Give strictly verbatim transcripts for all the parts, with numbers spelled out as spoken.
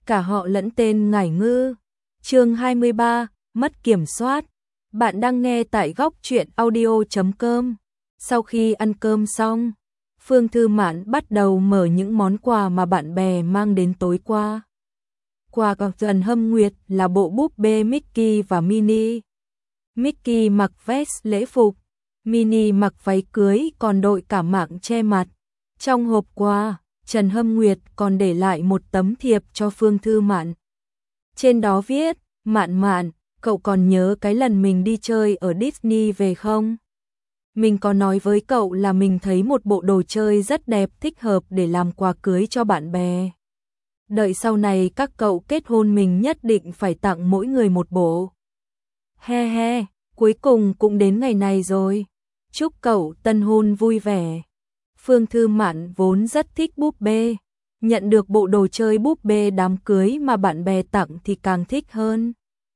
cả họ lẫn tên Ngải Ngư. Chương hai mươi ba, mất kiểm soát. Bạn đang nghe tại góc truyện audio chấm com. Sau khi ăn cơm xong, Phương Thư Mạn bắt đầu mở những món quà mà bạn bè mang đến tối qua. Quà của Trần Hâm Nguyệt là bộ búp bê Mickey và Minnie. Mickey mặc vest lễ phục, Minnie mặc váy cưới còn đội cả mạng che mặt. Trong hộp quà, Trần Hâm Nguyệt còn để lại một tấm thiệp cho Phương Thư Mạn. Trên đó viết: "Mạn Mạn, cậu còn nhớ cái lần mình đi chơi ở Disney về không? Mình có nói với cậu là mình thấy một bộ đồ chơi rất đẹp thích hợp để làm quà cưới cho bạn bè. Đợi sau này các cậu kết hôn mình nhất định phải tặng mỗi người một bộ. He he, cuối cùng cũng đến ngày này rồi. Chúc cậu tân hôn vui vẻ." Phương Thư Mạn vốn rất thích búp bê, nhận được bộ đồ chơi búp bê đám cưới mà bạn bè tặng thì càng thích hơn.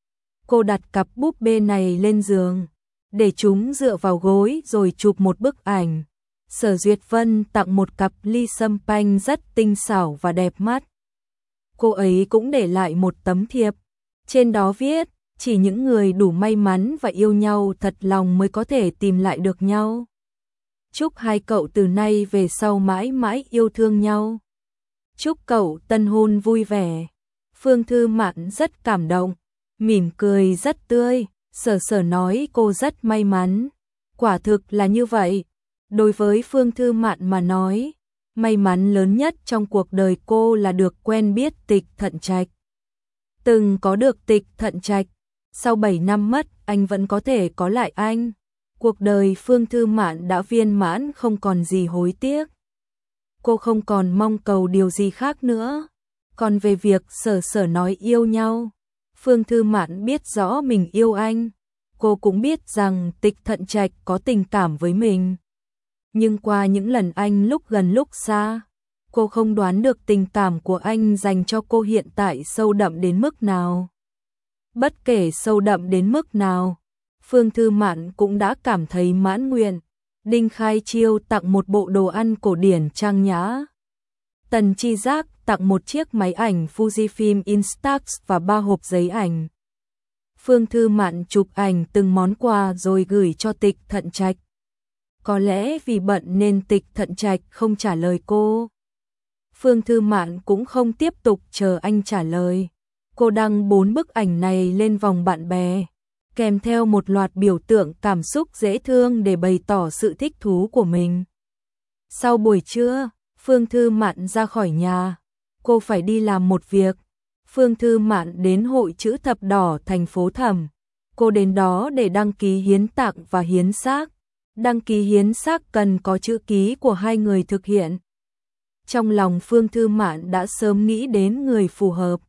Cô đặt cặp búp bê này lên giường, để chúng dựa vào gối rồi chụp một bức ảnh. Sở Duyệt Vân tặng một cặp ly sâm panh rất tinh xảo và đẹp mắt. Cô ấy cũng để lại một tấm thiệp, trên đó viết: "Chỉ những người đủ may mắn và yêu nhau thật lòng mới có thể tìm lại được nhau. Chúc hai cậu từ nay về sau mãi mãi yêu thương nhau. Chúc cậu tân hôn vui vẻ." Phương Thư Mạn rất cảm động, mỉm cười rất tươi, sở sở nói cô rất may mắn. Quả thực là như vậy. Đối với Phương Thư Mạn mà nói, may mắn lớn nhất trong cuộc đời cô là được quen biết Tịch Thận Trạch. Từng có được Tịch Thận Trạch, sau bảy năm mất anh vẫn có thể có lại anh. Cuộc đời Phương Thư Mạn đã viên mãn, không còn gì hối tiếc. Cô không còn mong cầu điều gì khác nữa. Còn về việc sở sở nói yêu nhau, Phương Thư Mạn biết rõ mình yêu anh. Cô cũng biết rằng Tịch Thận Trạch có tình cảm với mình. Nhưng qua những lần anh lúc gần lúc xa, cô không đoán được tình cảm của anh dành cho cô hiện tại sâu đậm đến mức nào. Bất kể sâu đậm đến mức nào, Phương Thư Mạn cũng đã cảm thấy mãn nguyện. Đinh Khai Chiêu tặng một bộ đồ ăn cổ điển trang nhã. Tần Chi Giác tặng một chiếc máy ảnh Fujifilm Instax và ba hộp giấy ảnh. Phương Thư Mạn chụp ảnh từng món quà rồi gửi cho Tịch Thận Trạch. Có lẽ vì bận nên Tịch Thận Trạch không trả lời cô. Phương Thư Mạn cũng không tiếp tục chờ anh trả lời. Cô đăng bốn bức ảnh này lên vòng bạn bè, kèm theo một loạt biểu tượng cảm xúc dễ thương để bày tỏ sự thích thú của mình. Sau buổi trưa, Phương Thư Mạn ra khỏi nhà. Cô phải đi làm một việc. Phương Thư Mạn đến Hội Chữ Thập Đỏ thành phố Thẩm. Cô đến đó để đăng ký hiến tặng và hiến xác. Đăng ký hiến xác cần có chữ ký của hai người thực hiện. Trong lòng Phương Thư Mạn đã sớm nghĩ đến người phù hợp.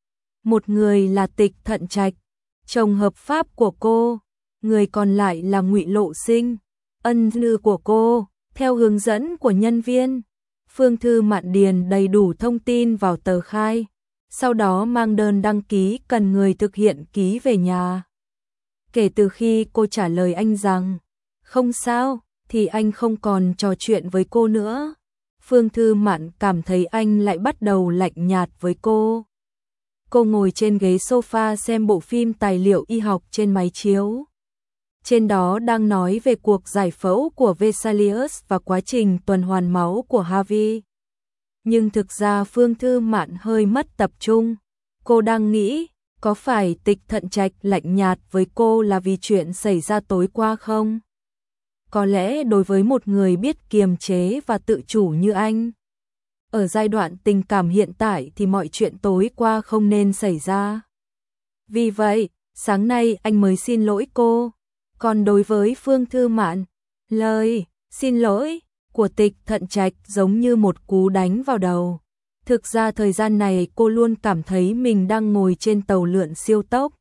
Một người là Tịch Thận Trạch, chồng hợp pháp của cô. Người còn lại là Ngụy Lộ Sinh, ân sư của cô. Theo hướng dẫn của nhân viên, Phương Thư Mạn điền đầy đủ thông tin vào tờ khai, sau đó mang đơn đăng ký cần người thực hiện ký về nhà. Kể từ khi cô trả lời anh rằng không sao, thì anh không còn trò chuyện với cô nữa. Phương Thư Mạn cảm thấy anh lại bắt đầu lạnh nhạt với cô. Cô ngồi trên ghế sofa xem bộ phim tài liệu y học trên máy chiếu. Trên đó đang nói về cuộc giải phẫu của Vesalius và quá trình tuần hoàn máu của Harvey. Nhưng thực ra Phương Thư Mạn hơi mất tập trung. Cô đang nghĩ, có phải Tịch Thận Trạch lạnh nhạt với cô là vì chuyện xảy ra tối qua không? Có lẽ đối với một người biết kiềm chế và tự chủ như anh, ở giai đoạn tình cảm hiện tại thì mọi chuyện tối qua không nên xảy ra. Vì vậy, sáng nay anh mới xin lỗi cô. Còn đối với Phương Thư Mạn, lời xin lỗi của Tịch Thận Trạch giống như một cú đánh vào đầu. Thực ra thời gian này cô luôn cảm thấy mình đang ngồi trên tàu lượn siêu tốc.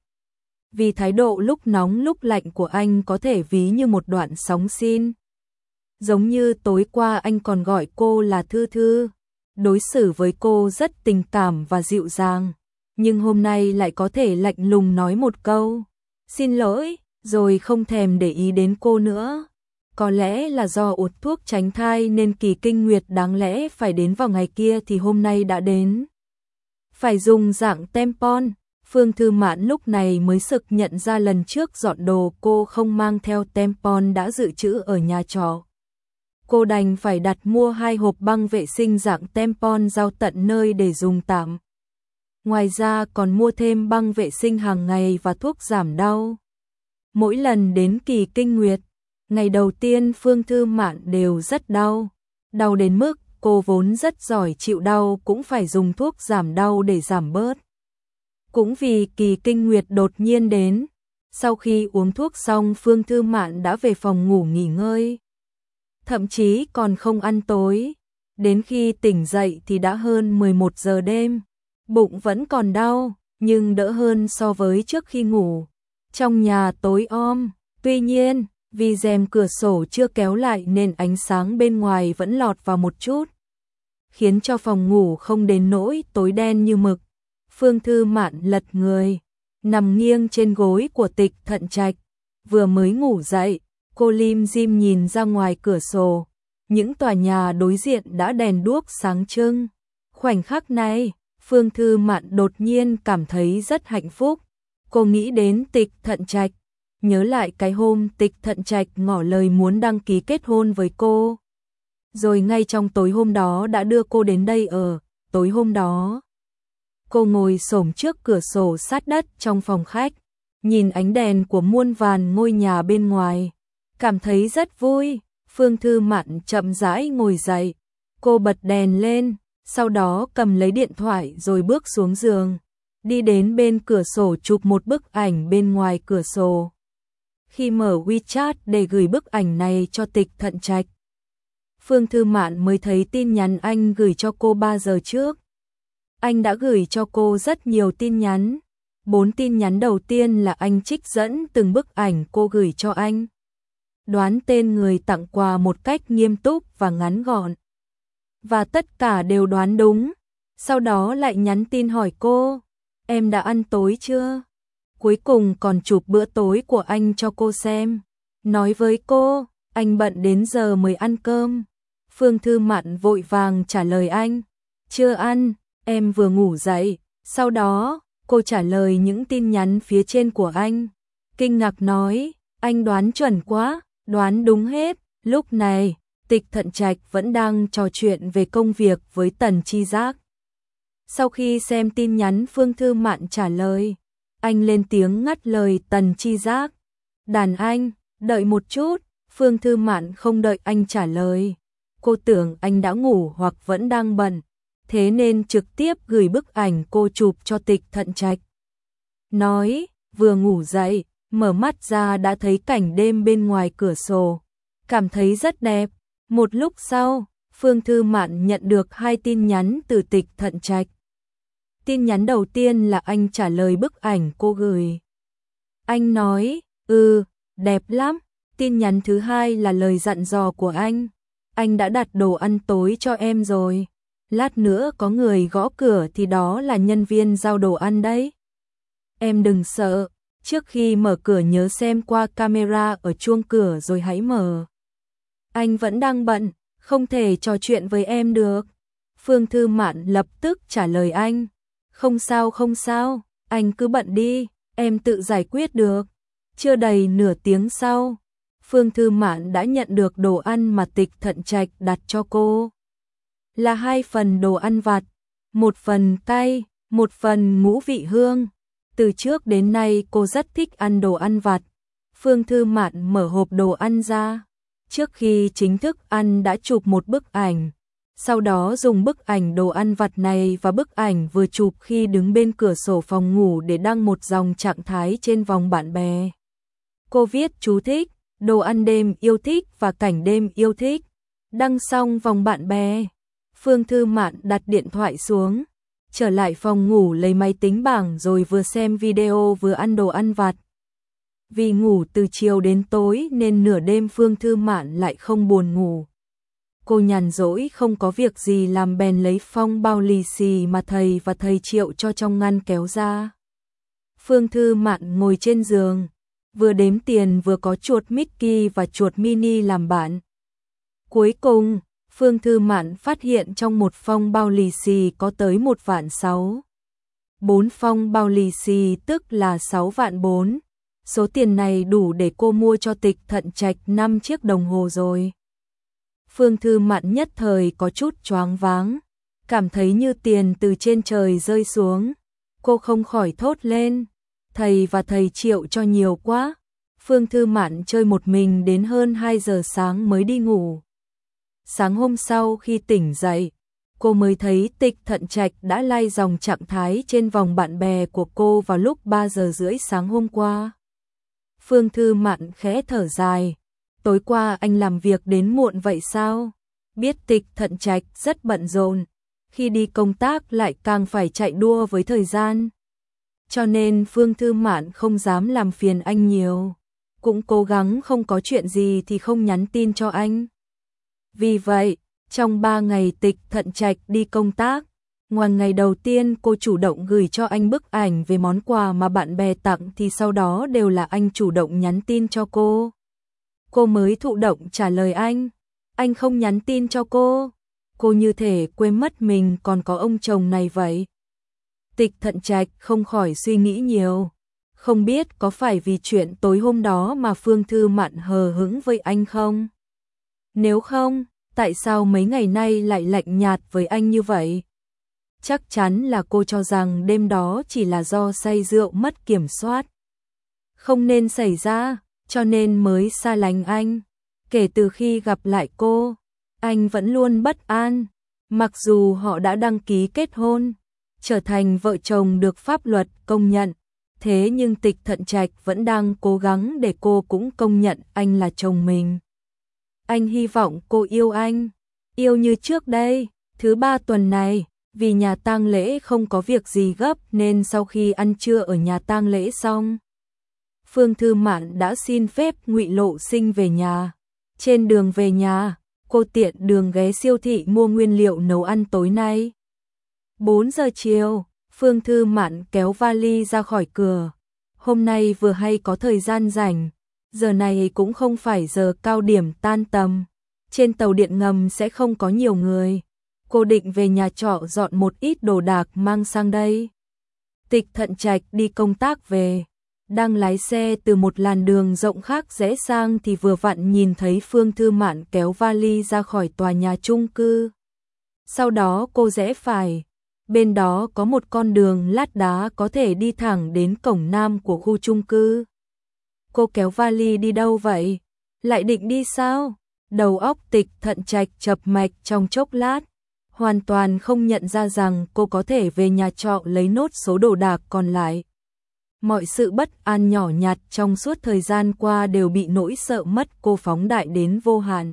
Vì thái độ lúc nóng lúc lạnh của anh có thể ví như một đoạn sóng xin. Giống như tối qua anh còn gọi cô là Thư Thư, đối xử với cô rất tình cảm và dịu dàng. Nhưng hôm nay lại có thể lạnh lùng nói một câu xin lỗi, rồi không thèm để ý đến cô nữa. Có lẽ là do uống thuốc tránh thai nên kỳ kinh nguyệt đáng lẽ phải đến vào ngày kia thì hôm nay đã đến. Phải dùng dạng tampon. Phương Thư Mạn lúc này mới sực nhận ra lần trước dọn đồ cô không mang theo tampon đã dự trữ ở nhà trọ. Cô đành phải đặt mua hai hộp băng vệ sinh dạng tampon giao tận nơi để dùng tạm. Ngoài ra còn mua thêm băng vệ sinh hàng ngày và thuốc giảm đau. Mỗi lần đến kỳ kinh nguyệt, ngày đầu tiên Phương Thư Mạn đều rất đau. Đau đến mức cô vốn rất giỏi chịu đau cũng phải dùng thuốc giảm đau để giảm bớt. Cũng vì kỳ kinh nguyệt đột nhiên đến, sau khi uống thuốc xong Phương Thư Mạn đã về phòng ngủ nghỉ ngơi. Thậm chí còn không ăn tối, đến khi tỉnh dậy thì đã hơn mười một giờ đêm. Bụng vẫn còn đau, nhưng đỡ hơn so với trước khi ngủ. Trong nhà tối om, tuy nhiên, vì rèm cửa sổ chưa kéo lại nên ánh sáng bên ngoài vẫn lọt vào một chút, khiến cho phòng ngủ không đến nỗi tối đen như mực. Phương Thư Mạn lật người, nằm nghiêng trên gối của Tịch Thận Trạch. Vừa mới ngủ dậy, cô lim dim nhìn ra ngoài cửa sổ. Những tòa nhà đối diện đã đèn đuốc sáng trưng. Khoảnh khắc này, Phương Thư Mạn đột nhiên cảm thấy rất hạnh phúc. Cô nghĩ đến Tịch Thận Trạch, nhớ lại cái hôm Tịch Thận Trạch ngỏ lời muốn đăng ký kết hôn với cô. Rồi ngay trong tối hôm đó đã đưa cô đến đây ở. Tối hôm đó, cô ngồi xổm trước cửa sổ sát đất trong phòng khách, nhìn ánh đèn của muôn vàn ngôi nhà bên ngoài, cảm thấy rất vui. Phương Thư Mạn chậm rãi ngồi dậy, cô bật đèn lên, sau đó cầm lấy điện thoại rồi bước xuống giường, đi đến bên cửa sổ chụp một bức ảnh bên ngoài cửa sổ. Khi mở WeChat để gửi bức ảnh này cho Tịch Thận Trạch, Phương Thư Mạn mới thấy tin nhắn anh gửi cho cô ba giờ trước. Anh đã gửi cho cô rất nhiều tin nhắn. Bốn tin nhắn đầu tiên là anh trích dẫn từng bức ảnh cô gửi cho anh. Đoán tên người tặng quà một cách nghiêm túc và ngắn gọn. Và tất cả đều đoán đúng. Sau đó lại nhắn tin hỏi cô, em đã ăn tối chưa? Cuối cùng còn chụp bữa tối của anh cho cô xem. Nói với cô, anh bận đến giờ mới ăn cơm. Phương Thư Mạn vội vàng trả lời anh, chưa ăn, em vừa ngủ dậy. Sau đó, cô trả lời những tin nhắn phía trên của anh. Kinh ngạc nói, anh đoán chuẩn quá, đoán đúng hết. Lúc này, Tịch Thận Trạch vẫn đang trò chuyện về công việc với Tần Chi Giác. Sau khi xem tin nhắn Phương Thư Mạn trả lời, anh lên tiếng ngắt lời Tần Chi Giác. Đàn anh, đợi một chút. Phương Thư Mạn không đợi anh trả lời. Cô tưởng anh đã ngủ hoặc vẫn đang bận, thế nên trực tiếp gửi bức ảnh cô chụp cho Tịch Thận Trạch. Nói, vừa ngủ dậy, mở mắt ra đã thấy cảnh đêm bên ngoài cửa sổ, cảm thấy rất đẹp. Một lúc sau, Phương Thư Mạn nhận được hai tin nhắn từ Tịch Thận Trạch. Tin nhắn đầu tiên là anh trả lời bức ảnh cô gửi. Anh nói, ừ, đẹp lắm. Tin nhắn thứ hai là lời dặn dò của anh. Anh đã đặt đồ ăn tối cho em rồi. Lát nữa có người gõ cửa thì đó là nhân viên giao đồ ăn đấy. Em đừng sợ, trước khi mở cửa nhớ xem qua camera ở chuông cửa rồi hãy mở. Anh vẫn đang bận, không thể trò chuyện với em được. Phương Thư Mạn lập tức trả lời anh. Không sao không sao, anh cứ bận đi, em tự giải quyết được. Chưa đầy nửa tiếng sau, Phương Thư Mạn đã nhận được đồ ăn mà Tịch Thận Trạch đặt cho cô. Là hai phần đồ ăn vặt, một phần cay, một phần ngũ vị hương. Từ trước đến nay cô rất thích ăn đồ ăn vặt. Phương Thư Mạn mở hộp đồ ăn ra. Trước khi chính thức ăn đã chụp một bức ảnh. Sau đó dùng bức ảnh đồ ăn vặt này và bức ảnh vừa chụp khi đứng bên cửa sổ phòng ngủ để đăng một dòng trạng thái trên vòng bạn bè. Cô viết chú thích, đồ ăn đêm yêu thích và cảnh đêm yêu thích. Đăng xong vòng bạn bè, Phương Thư Mạn đặt điện thoại xuống, trở lại phòng ngủ lấy máy tính bảng rồi vừa xem video vừa ăn đồ ăn vặt. Vì ngủ từ chiều đến tối nên nửa đêm Phương Thư Mạn lại không buồn ngủ. Cô nhàn rỗi không có việc gì làm bèn lấy phong bao lì xì mà thầy và thầy Triệu cho trong ngăn kéo ra. Phương Thư Mạn ngồi trên giường, vừa đếm tiền vừa có chuột Mickey và chuột mini làm bạn. Cuối cùng, Phương Thư Mạn phát hiện trong một phong bao lì xì có tới một vạn sáu. bốn phong bao lì xì tức là sáu vạn bốn. Số tiền này đủ để cô mua cho Tịch Thận Trạch năm chiếc đồng hồ rồi. Phương Thư Mạn nhất thời có chút choáng váng, cảm thấy như tiền từ trên trời rơi xuống. Cô không khỏi thốt lên, thầy và thầy Triệu cho nhiều quá. Phương Thư Mạn chơi một mình đến hơn hai giờ sáng mới đi ngủ. Sáng hôm sau khi tỉnh dậy, cô mới thấy Tịch Thận Trạch đã lay dòng trạng thái trên vòng bạn bè của cô vào lúc ba giờ rưỡi sáng hôm qua. Phương Thư Mạn khẽ thở dài, tối qua anh làm việc đến muộn vậy sao? Biết Tịch Thận Trạch rất bận rộn, khi đi công tác lại càng phải chạy đua với thời gian. Cho nên Phương Thư Mạn không dám làm phiền anh nhiều, cũng cố gắng không có chuyện gì thì không nhắn tin cho anh. Vì vậy, trong ba ngày Tịch Thận Trạch đi công tác, ngoài ngày đầu tiên cô chủ động gửi cho anh bức ảnh về món quà mà bạn bè tặng thì sau đó đều là anh chủ động nhắn tin cho cô. Cô mới thụ động trả lời anh, anh không nhắn tin cho cô. Cô như thể quên mất mình còn có ông chồng này vậy. Tịch Thận Trạch không khỏi suy nghĩ nhiều, không biết có phải vì chuyện tối hôm đó mà Phương Thư Mạn hờ hững với anh không? Nếu không, tại sao mấy ngày nay lại lạnh nhạt với anh như vậy? Chắc chắn là cô cho rằng đêm đó chỉ là do say rượu mất kiểm soát. Không nên xảy ra, cho nên mới xa lánh anh. Kể từ khi gặp lại cô, anh vẫn luôn bất an. Mặc dù họ đã đăng ký kết hôn, trở thành vợ chồng được pháp luật công nhận, thế nhưng Tịch Thận Trạch vẫn đang cố gắng để cô cũng công nhận anh là chồng mình. Anh hy vọng cô yêu anh, yêu như trước đây. Thứ ba tuần này, vì nhà tang lễ không có việc gì gấp nên sau khi ăn trưa ở nhà tang lễ xong, Phương Thư Mạn đã xin phép Ngụy Lộ Sinh về nhà. Trên đường về nhà, cô tiện đường ghé siêu thị mua nguyên liệu nấu ăn tối nay. bốn giờ chiều, Phương Thư Mạn kéo vali ra khỏi cửa. Hôm nay vừa hay có thời gian rảnh, giờ này cũng không phải giờ cao điểm tan tầm. Trên tàu điện ngầm sẽ không có nhiều người. Cô định về nhà trọ dọn một ít đồ đạc mang sang đây. Tịch Thận Trạch đi công tác về, đang lái xe từ một làn đường rộng khác rẽ sang thì vừa vặn nhìn thấy Phương Thư Mạn kéo vali ra khỏi tòa nhà chung cư. Sau đó cô rẽ phải, bên đó có một con đường lát đá có thể đi thẳng đến cổng nam của khu chung cư. Cô kéo vali đi đâu vậy? Lại định đi sao? Đầu óc Tịch Thận Trạch chập mạch trong chốc lát, hoàn toàn không nhận ra rằng cô có thể về nhà trọ lấy nốt số đồ đạc còn lại. Mọi sự bất an nhỏ nhặt trong suốt thời gian qua đều bị nỗi sợ mất cô phóng đại đến vô hạn.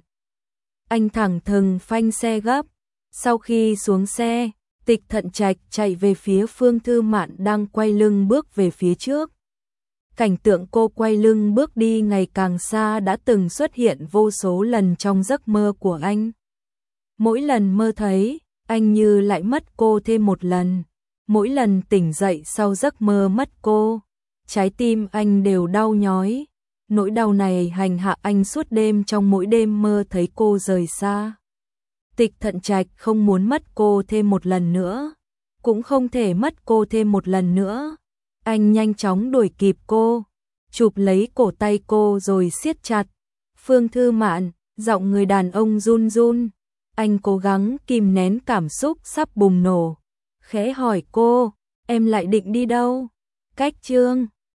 Anh thẳng thừng phanh xe gấp. Sau khi xuống xe, Tịch Thận Trạch chạy về phía Phương Thư Mạn đang quay lưng bước về phía trước. Cảnh tượng cô quay lưng bước đi ngày càng xa đã từng xuất hiện vô số lần trong giấc mơ của anh. Mỗi lần mơ thấy, anh như lại mất cô thêm một lần. Mỗi lần tỉnh dậy sau giấc mơ mất cô, trái tim anh đều đau nhói. Nỗi đau này hành hạ anh suốt đêm trong mỗi đêm mơ thấy cô rời xa. Tịch Thận Trạch không muốn mất cô thêm một lần nữa, cũng không thể mất cô thêm một lần nữa. Anh nhanh chóng đuổi kịp cô, chụp lấy cổ tay cô rồi siết chặt. Phương Thư Mạn, giọng người đàn ông run run. Anh cố gắng kìm nén cảm xúc sắp bùng nổ, khẽ hỏi cô, em lại định đi đâu? Cách chương